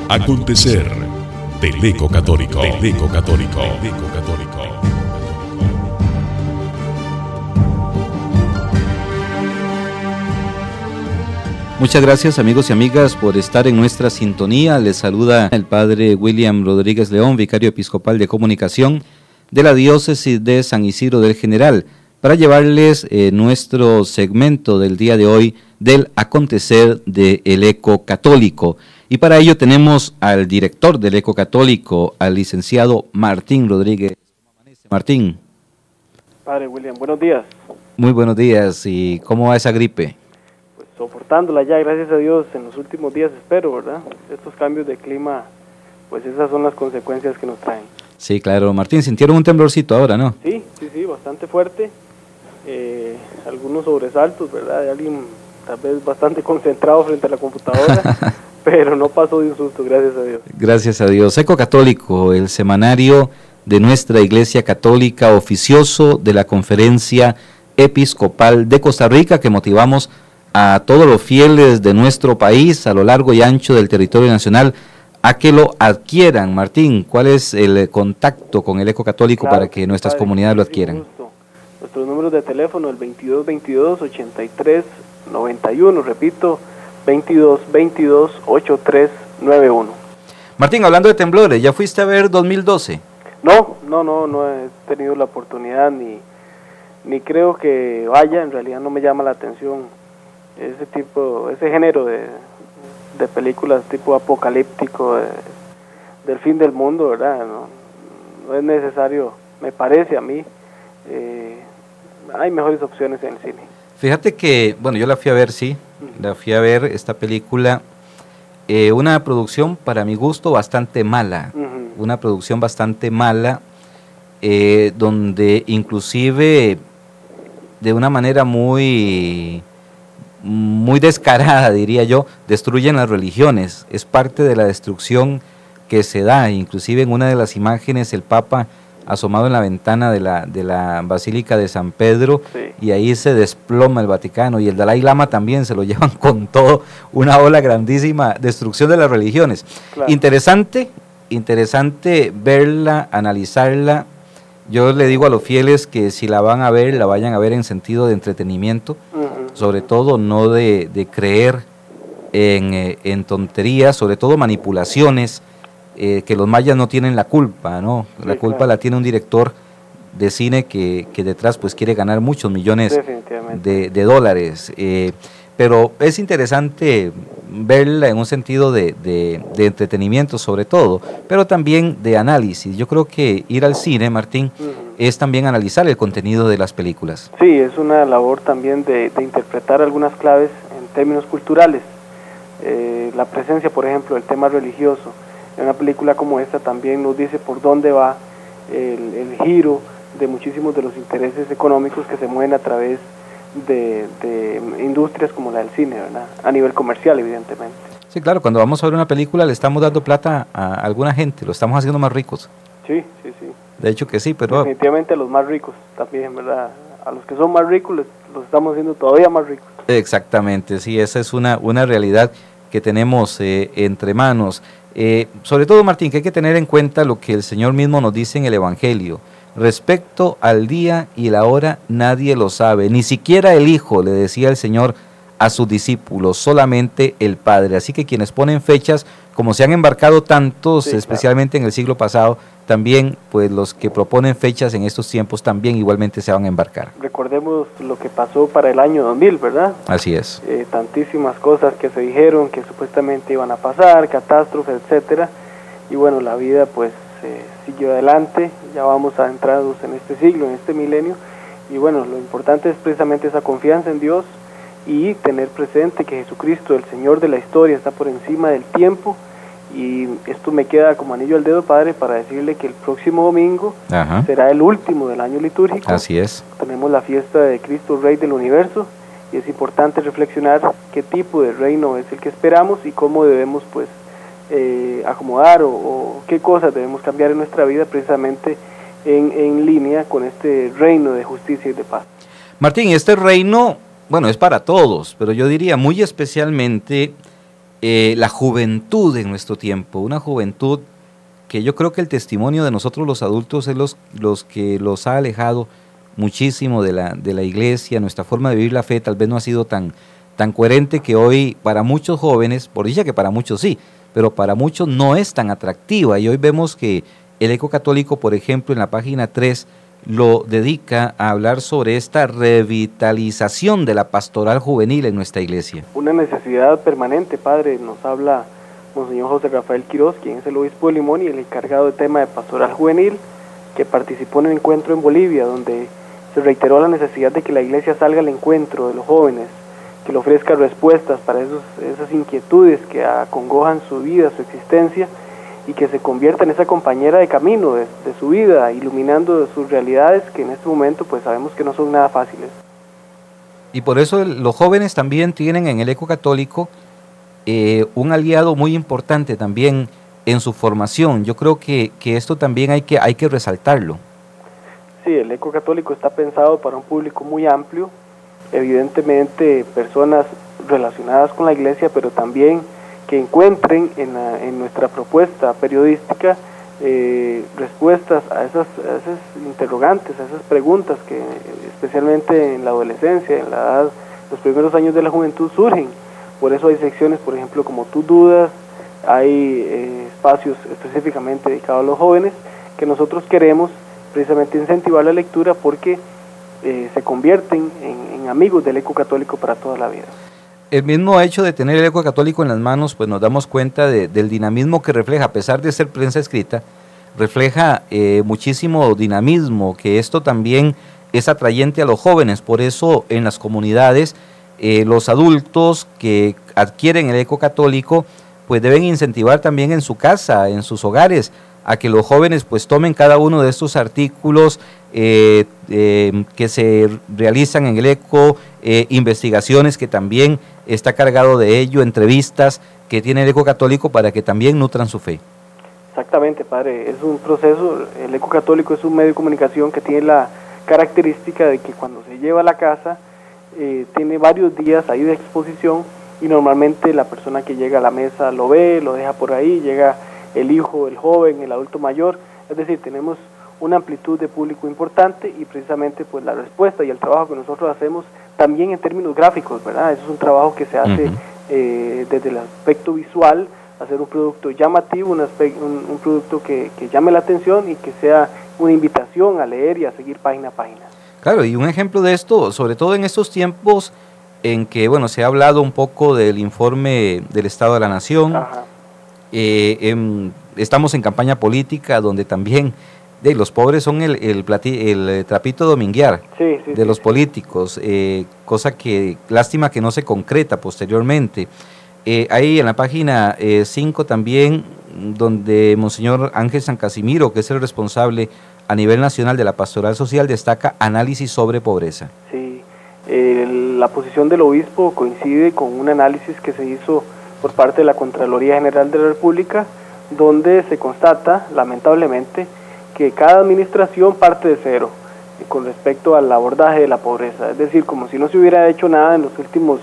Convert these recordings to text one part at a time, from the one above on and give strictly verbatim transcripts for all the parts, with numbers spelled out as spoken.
Acontecer del Eco Católico. Del Eco Católico. Del Eco Católico. Muchas gracias, amigos y amigas, por estar en nuestra sintonía. Les saluda el padre William Rodríguez León, vicario episcopal de comunicación de la diócesis de San Isidro del General, para llevarles eh, nuestro segmento del día de hoy del acontecer del Eco Católico. Y para ello tenemos al director del Eco Católico, al licenciado Martín Rodríguez. Martín. Padre William, buenos días. Muy buenos días. ¿Y cómo va esa gripe? Pues soportándola ya, gracias a Dios, en los últimos días espero, ¿verdad? Estos cambios de clima, pues esas son las consecuencias que nos traen. Sí, claro. Martín, ¿sintieron un temblorcito ahora, no? Sí, sí, sí, bastante fuerte. Eh, algunos sobresaltos, ¿verdad? De alguien tal vez bastante concentrado frente a la computadora, pero no pasó de un susto, gracias a Dios. Gracias a Dios. Eco Católico, el semanario de nuestra Iglesia Católica, oficioso de la Conferencia Episcopal de Costa Rica, que motivamos a todos los fieles de nuestro país a lo largo y ancho del territorio nacional a que lo adquieran. Martín, ¿cuál es el contacto con el Eco Católico claro, para que nuestras padre, comunidades lo adquieran? Nuestros números de teléfono, el veintidós veintidós ochenta y tres noventa y uno, repito, veintidós veintidós ochenta y tres noventa y uno. Martín, hablando de temblores, ¿ya fuiste a ver dos mil doce? No, no, no, no he tenido la oportunidad, ni, ni creo que vaya, en realidad no me llama la atención ese tipo, ese género de, de películas tipo apocalíptico, de, del fin del mundo, ¿verdad? No, no es necesario, me parece a mí, eh, hay mejores opciones en el cine. Fíjate que, bueno, yo la fui a ver, sí, uh-huh. la fui a ver, esta película, eh, una producción para mi gusto bastante mala, uh-huh. una producción bastante mala, eh, donde inclusive de una manera muy... muy descarada, diría yo, destruyen las religiones. Es parte de la destrucción que se da. Inclusive en una de las imágenes el Papa asomado en la ventana de la, de la Basílica de San Pedro, sí. y ahí se desploma el Vaticano, y el Dalai Lama también se lo llevan con todo, una ola grandísima, destrucción de las religiones. Claro. Interesante, interesante verla, analizarla. Yo le digo a los fieles que si la van a ver, la vayan a ver en sentido de entretenimiento, uh-huh. sobre todo no de, de creer en, eh, en tonterías, sobre todo manipulaciones, eh, que los mayas no tienen la culpa, ¿no? La sí, culpa claro. la tiene un director de cine que, que detrás pues quiere ganar muchos millones de, de dólares. Eh, pero es interesante verla en un sentido de, de, de entretenimiento sobre todo, pero también de análisis. Yo creo que ir al cine, Martín, uh-huh. es también analizar el contenido de las películas. Sí, es una labor también de, de interpretar algunas claves en términos culturales. Eh, la presencia, por ejemplo, del tema religioso en una película como esta también nos dice por dónde va el, el giro de muchísimos de los intereses económicos que se mueven a través De, de industrias como la del cine, ¿verdad? A nivel comercial, evidentemente. Sí, claro, cuando vamos a ver una película le estamos dando plata a alguna gente, lo estamos haciendo más ricos. Sí, sí, sí. De hecho que sí, pero... Definitivamente a los más ricos también, ¿verdad? A los que son más ricos les, los estamos haciendo todavía más ricos. Exactamente, sí, esa es una, una realidad que tenemos eh, entre manos. Eh, sobre todo, Martín, que hay que tener en cuenta lo que el Señor mismo nos dice en el Evangelio. Respecto al día y la hora nadie lo sabe, ni siquiera el Hijo, le decía el Señor a sus discípulos, solamente el Padre. Así que quienes ponen fechas, como se han embarcado tantos, sí, especialmente claro. en el siglo pasado, también pues los que proponen fechas en estos tiempos también igualmente se van a embarcar. Recordemos lo que pasó para el año dos mil, ¿verdad? Así es. Eh, tantísimas cosas que se dijeron que supuestamente iban a pasar, catástrofes, etcétera, y bueno, la vida pues eh, siguió adelante, ya vamos adentrados en este siglo, en este milenio, y bueno, lo importante es precisamente esa confianza en Dios y tener presente que Jesucristo, el Señor de la historia, está por encima del tiempo, y esto me queda como anillo al dedo, Padre, para decirle que el próximo domingo Ajá. será el último del año litúrgico. Así es. Tenemos la fiesta de Cristo Rey del Universo, y es importante reflexionar qué tipo de reino es el que esperamos y cómo debemos pues Eh, acomodar o, o qué cosas debemos cambiar en nuestra vida precisamente en, en línea con este reino de justicia y de paz. Martín, este reino, bueno, es para todos, pero yo diría muy especialmente eh, la juventud en nuestro tiempo, una juventud que yo creo que el testimonio de nosotros los adultos es los, los que los ha alejado muchísimo de la, de la iglesia. Nuestra forma de vivir la fe tal vez no ha sido tan, tan coherente, que hoy para muchos jóvenes, por dicha que para muchos sí, pero para muchos no es tan atractiva, y hoy vemos que el Eco Católico, por ejemplo, en la página tres, lo dedica a hablar sobre esta revitalización de la pastoral juvenil en nuestra iglesia. Una necesidad permanente, padre, nos habla Monseñor José Rafael Quiroz, quien es el obispo de Limón y el encargado de tema de pastoral juvenil, que participó en un encuentro en Bolivia, donde se reiteró la necesidad de que la iglesia salga al encuentro de los jóvenes, que le ofrezca respuestas para esos, esas inquietudes que acongojan su vida, su existencia, y que se convierta en esa compañera de camino de, de su vida, iluminando sus realidades, que en este momento pues sabemos que no son nada fáciles. Y por eso los jóvenes también tienen en el Eco Católico eh, un aliado muy importante también en su formación. Yo creo que, que esto también hay que, hay que resaltarlo. Sí, el Eco Católico está pensado para un público muy amplio, evidentemente personas relacionadas con la iglesia, pero también que encuentren en, la, en nuestra propuesta periodística eh, respuestas a esas, a esas interrogantes, a esas preguntas que especialmente en la adolescencia, en la edad, los primeros años de la juventud surgen. Por eso hay secciones, por ejemplo, como Tus Dudas, hay eh, espacios específicamente dedicados a los jóvenes, que nosotros queremos precisamente incentivar la lectura porque eh, se convierten en, en amigos del Eco Católico para toda la vida. El mismo hecho de tener el Eco Católico en las manos, pues nos damos cuenta de, del dinamismo que refleja, a pesar de ser prensa escrita, refleja eh, muchísimo dinamismo, que esto también es atrayente a los jóvenes. Por eso en las comunidades eh, los adultos que adquieren el Eco Católico pues deben incentivar también en su casa, en sus hogares, a que los jóvenes pues tomen cada uno de estos artículos eh, eh, que se realizan en el Eco, eh, investigaciones que también está cargado de ello, entrevistas que tiene el Eco Católico para que también nutran su fe. Exactamente, padre, es un proceso, el Eco Católico es un medio de comunicación que tiene la característica de que cuando se lleva a la casa, eh, tiene varios días ahí de exposición, y normalmente la persona que llega a la mesa lo ve, lo deja por ahí, llega el hijo, el joven, el adulto mayor, es decir, tenemos una amplitud de público importante, y precisamente pues la respuesta y el trabajo que nosotros hacemos también en términos gráficos, ¿verdad? Eso es un trabajo que se hace uh-huh. eh, desde el aspecto visual, hacer un producto llamativo, un, aspecto, un, un producto que, que llame la atención y que sea una invitación a leer y a seguir página a página. Claro, y un ejemplo de esto, sobre todo en estos tiempos en que, bueno, se ha hablado un poco del informe del Estado de la Nación. Ajá. Eh, en, estamos en campaña política donde también de, los pobres son el, el, plati, el trapito dominguear sí, sí, de sí, los sí. políticos, eh, cosa que lástima que no se concreta posteriormente. Eh, ahí en la página cinco eh, también, donde Monseñor Ángel San Casimiro, que es el responsable a nivel nacional de la pastoral social, destaca análisis sobre pobreza. Sí, eh, la posición del obispo coincide con un análisis que se hizo por parte de la Contraloría General de la República, donde se constata, lamentablemente, que cada administración parte de cero eh, con respecto al abordaje de la pobreza. Es decir, como si no se hubiera hecho nada en los últimos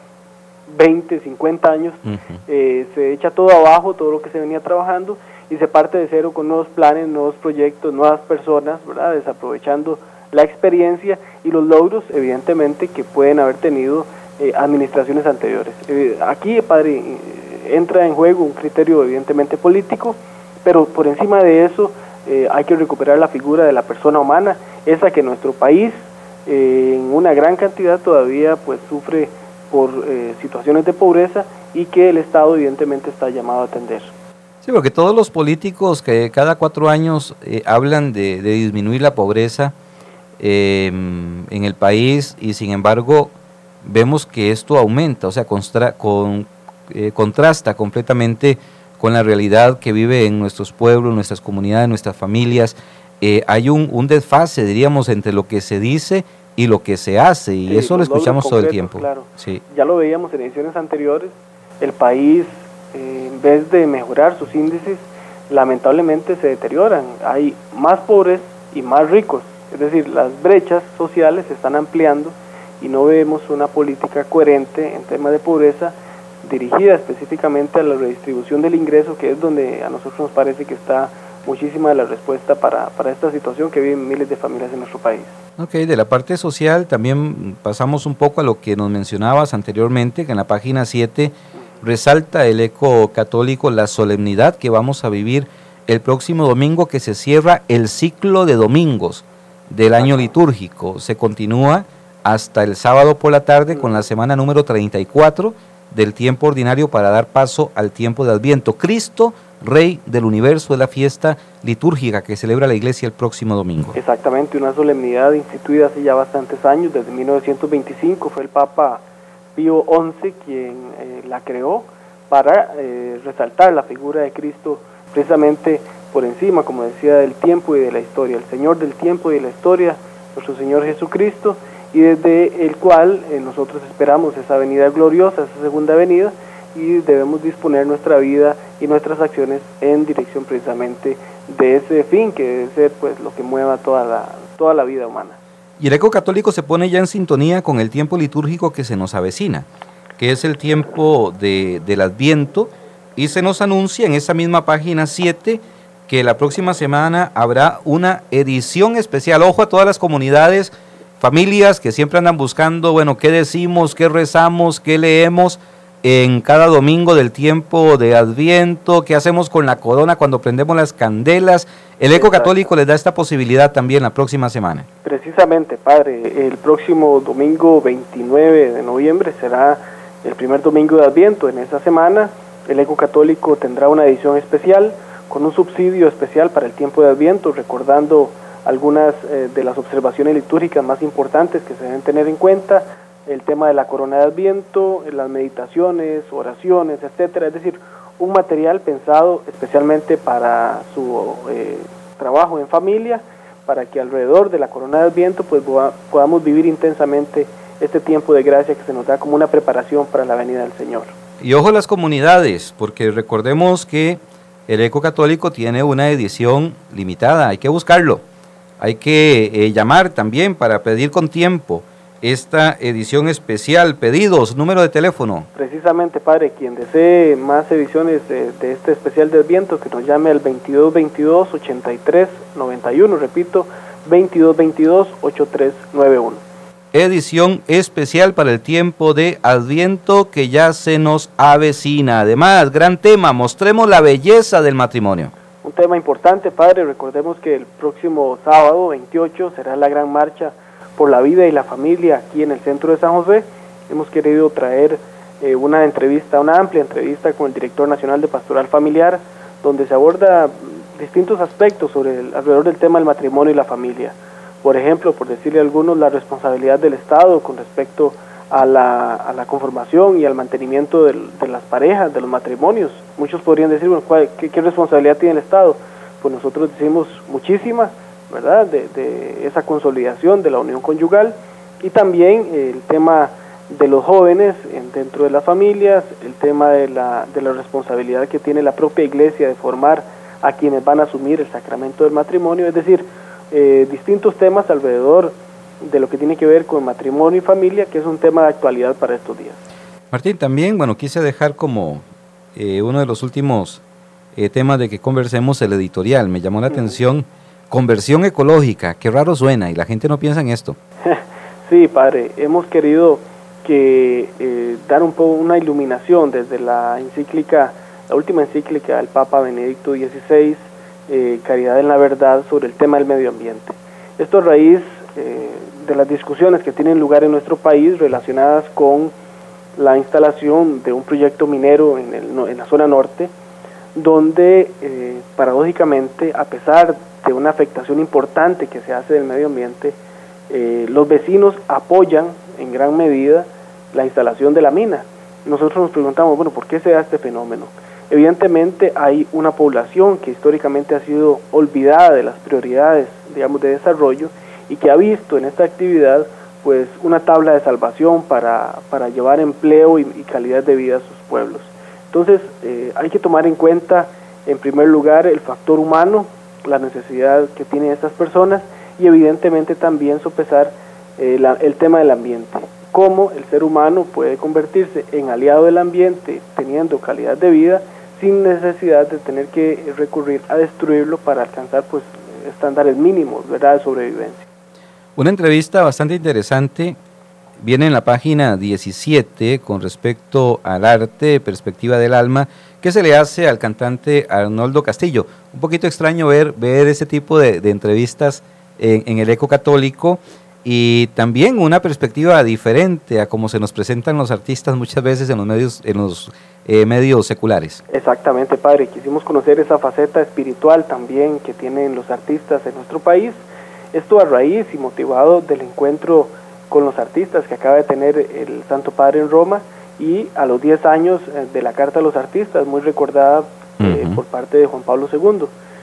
veinte, cincuenta años, uh-huh. eh, se echa todo abajo, todo lo que se venía trabajando, y se parte de cero con nuevos planes, nuevos proyectos, nuevas personas, ¿verdad? Desaprovechando la experiencia y los logros, evidentemente, que pueden haber tenido eh, administraciones anteriores. Eh, aquí, padre, eh, entra en juego un criterio evidentemente político, pero por encima de eso eh, hay que recuperar la figura de la persona humana, esa que nuestro país eh, en una gran cantidad todavía pues sufre por eh, situaciones de pobreza, y que el Estado evidentemente está llamado a atender. Sí, porque todos los políticos que cada cuatro años eh, hablan de, de disminuir la pobreza eh, en el país, y sin embargo vemos que esto aumenta, o sea, constra, con, eh, contrasta completamente con la realidad que vive en nuestros pueblos, nuestras comunidades, nuestras familias. Eh, hay un, un desfase, diríamos, entre lo que se dice y lo que se hace, y sí, eso lo escuchamos todo el tiempo. Claro. Sí. Ya lo veíamos en ediciones anteriores, el país, eh, en vez de mejorar sus índices, lamentablemente se deterioran. Hay más pobres y más ricos, es decir, las brechas sociales se están ampliando, y no vemos una política coherente en temas de pobreza, dirigida específicamente a la redistribución del ingreso, que es donde a nosotros nos parece que está muchísima de la respuesta para, para esta situación que viven miles de familias en nuestro país. Ok, de la parte social también pasamos un poco a lo que nos mencionabas anteriormente, que en la página siete resalta el Eco Católico la solemnidad que vamos a vivir el próximo domingo, que se cierra el ciclo de domingos del año litúrgico. Se continúa hasta el sábado por la tarde con la semana número treinta y cuatro del tiempo ordinario para dar paso al tiempo de Adviento. Cristo, Rey del Universo, es la fiesta litúrgica que celebra la Iglesia el próximo domingo. Exactamente, una solemnidad instituida hace ya bastantes años, desde mil novecientos veinticinco, fue el Papa Pío once quien eh, la creó para eh, resaltar la figura de Cristo precisamente por encima, como decía, del tiempo y de la historia, el Señor del tiempo y de la historia, nuestro Señor Jesucristo, y desde el cual eh, nosotros esperamos esa venida gloriosa, esa segunda venida, y debemos disponer nuestra vida y nuestras acciones en dirección precisamente de ese fin, que debe ser pues lo que mueva toda la, toda la vida humana. Y el Eco Católico se pone ya en sintonía con el tiempo litúrgico que se nos avecina, que es el tiempo de, del Adviento, y se nos anuncia en esa misma página siete que la próxima semana habrá una edición especial. Ojo a todas las comunidades, familias que siempre andan buscando, bueno, qué decimos, qué rezamos, qué leemos en cada domingo del tiempo de Adviento, qué hacemos con la corona cuando prendemos las candelas. El Eco Católico les da esta posibilidad también la próxima semana. Precisamente, padre, el próximo domingo veintinueve de noviembre será el primer domingo de Adviento. En esa semana el Eco Católico tendrá una edición especial con un subsidio especial para el tiempo de Adviento, recordando algunas eh, de las observaciones litúrgicas más importantes que se deben tener en cuenta, el tema de la corona de Adviento, las meditaciones, oraciones, etcétera. Es decir, un material pensado especialmente para su eh, trabajo en familia, para que alrededor de la corona de Adviento pues podamos vivir intensamente este tiempo de gracia que se nos da como una preparación para la venida del Señor. Y ojo a las comunidades, porque recordemos que el Eco Católico tiene una edición limitada, hay que buscarlo, hay que eh, llamar también para pedir con tiempo esta edición especial. Pedidos, número de teléfono. Precisamente, padre, quien desee más ediciones de, de este especial de Adviento, que nos llame al veintidós veintidós ochenta y tres noventa y uno, repito, veintidós veintidós ochenta y tres noventa y uno. Edición especial para el tiempo de Adviento que ya se nos avecina. Además, gran tema, mostremos la belleza del matrimonio. Un tema importante, padre, recordemos que el próximo sábado veintiocho será la gran marcha por la vida y la familia aquí en el centro de San José. Hemos querido traer eh, una entrevista, una amplia entrevista con el director nacional de Pastoral Familiar, donde se aborda distintos aspectos sobre el, alrededor del tema del matrimonio y la familia. Por ejemplo, por decirle a algunos, la responsabilidad del Estado con respecto a la, a la conformación y al mantenimiento del, de las parejas, de los matrimonios. Muchos podrían decir, bueno, ¿cuál, qué, ¿qué responsabilidad tiene el Estado? Pues nosotros decimos muchísima, ¿verdad?, de, de esa consolidación de la unión conyugal, y también eh, el tema de los jóvenes en, dentro de las familias, el tema de la, de la responsabilidad que tiene la propia Iglesia de formar a quienes van a asumir el sacramento del matrimonio, es decir, eh, distintos temas alrededor de lo que tiene que ver con matrimonio y familia, que es un tema de actualidad para estos días. Martín, también, bueno, quise dejar como eh, uno de los últimos eh, temas de que conversemos el editorial. Me llamó la uh-huh. atención, conversión ecológica, qué raro suena, y la gente no piensa en esto. Sí, padre, hemos querido que eh, dar un poco una iluminación desde la encíclica, la última encíclica del Papa Benedicto dieciséis, eh, Caridad en la Verdad, sobre el tema del medio ambiente. Esto a raíz eh, de las discusiones que tienen lugar en nuestro país relacionadas con la instalación de un proyecto minero en, el, en la zona norte, donde eh, paradójicamente, a pesar de una afectación importante que se hace del medio ambiente, eh, los vecinos apoyan en gran medida la instalación de la mina. Nosotros nos preguntamos, bueno, ¿por qué se da este fenómeno? Evidentemente hay una población que históricamente ha sido olvidada de las prioridades, digamos, de desarrollo, y que ha visto en esta actividad pues una tabla de salvación para, para llevar empleo y, y calidad de vida a sus pueblos. Entonces eh, hay que tomar en cuenta, en primer lugar, el factor humano, la necesidad que tienen estas personas, y evidentemente también sopesar eh, la, el tema del ambiente. cómo el ser humano puede convertirse en aliado del ambiente, teniendo calidad de vida, sin necesidad de tener que recurrir a destruirlo para alcanzar pues estándares mínimos, ¿verdad?, de sobrevivencia. Una entrevista bastante interesante viene en la página diecisiete con respecto al arte, perspectiva del alma, que se le hace al cantante Arnoldo Castillo. Un poquito extraño ver, ver ese tipo de, de entrevistas en, en el Eco Católico, y también una perspectiva diferente a cómo se nos presentan los artistas muchas veces en los medios, en los eh, medios seculares. Exactamente, padre. Quisimos conocer esa faceta espiritual también que tienen los artistas en nuestro país. Esto a raíz y motivado del encuentro con los artistas que acaba de tener el Santo Padre en Roma, y a los diez años de la Carta a los Artistas, muy recordada eh, uh-huh. por parte de Juan Pablo segundo.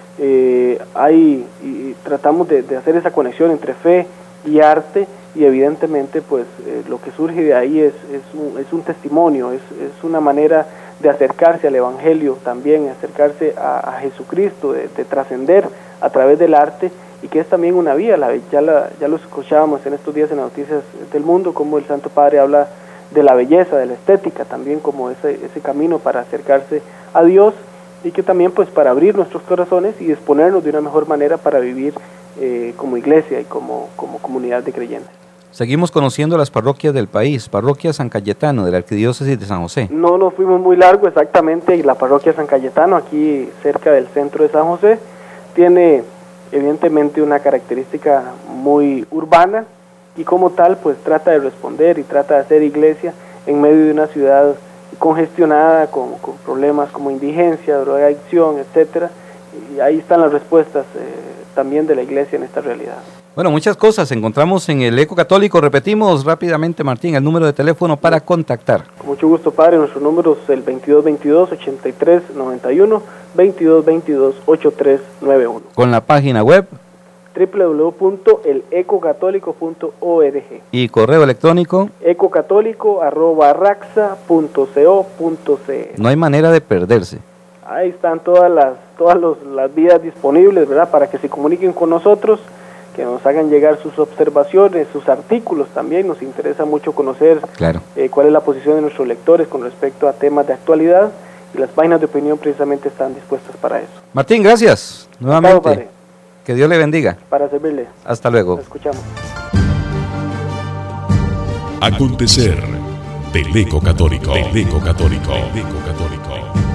Eh, hay, y tratamos de, de hacer esa conexión entre fe y arte, y evidentemente pues eh, lo que surge de ahí es, es, un, es un testimonio, es, es una manera de acercarse al Evangelio también, acercarse a, a Jesucristo, de, de trascender a través del arte, y que es también una vía. La, ya, la, ya lo escuchábamos en estos días en las noticias del mundo, como el Santo Padre habla de la belleza, de la estética, también como ese, ese camino para acercarse a Dios, y que también pues para abrir nuestros corazones y disponernos de una mejor manera para vivir eh, como iglesia y como, como comunidad de creyentes. Seguimos conociendo las parroquias del país. Parroquia San Cayetano, de la Arquidiócesis de San José. No nos fuimos muy largo, exactamente, y la parroquia San Cayetano, aquí cerca del centro de San José, tiene evidentemente una característica muy urbana, y como tal pues trata de responder y trata de hacer iglesia en medio de una ciudad congestionada, con, con problemas como indigencia, drogadicción, etcétera, y ahí están las respuestas eh, también de la iglesia en esta realidad. Bueno, muchas cosas encontramos en el Eco Católico. Repetimos rápidamente, Martín, el número de teléfono para contactar. Con mucho gusto, padre. Nuestro número es el veintidós veintidós, ochenta y tres noventa y uno, veintidós veintidós, ochenta y tres noventa y uno. Con la página web doble u doble u doble u punto el eco católico punto org y correo electrónico ecocatólico arroba raxa punto co punto ce. No hay manera de perderse. Ahí están todas las todas los, las vías disponibles, ¿verdad?, para que se comuniquen con nosotros, que nos hagan llegar sus observaciones, sus artículos también. Nos interesa mucho conocer claro. eh, cuál es la posición de nuestros lectores con respecto a temas de actualidad, y las páginas de opinión precisamente están dispuestas para eso. Martín, gracias nuevamente. Padre. Que Dios le bendiga. Para servirle. Hasta luego. Lo escuchamos. Acontecer del Eco Católico. Del Eco Católico. Del Eco Católico.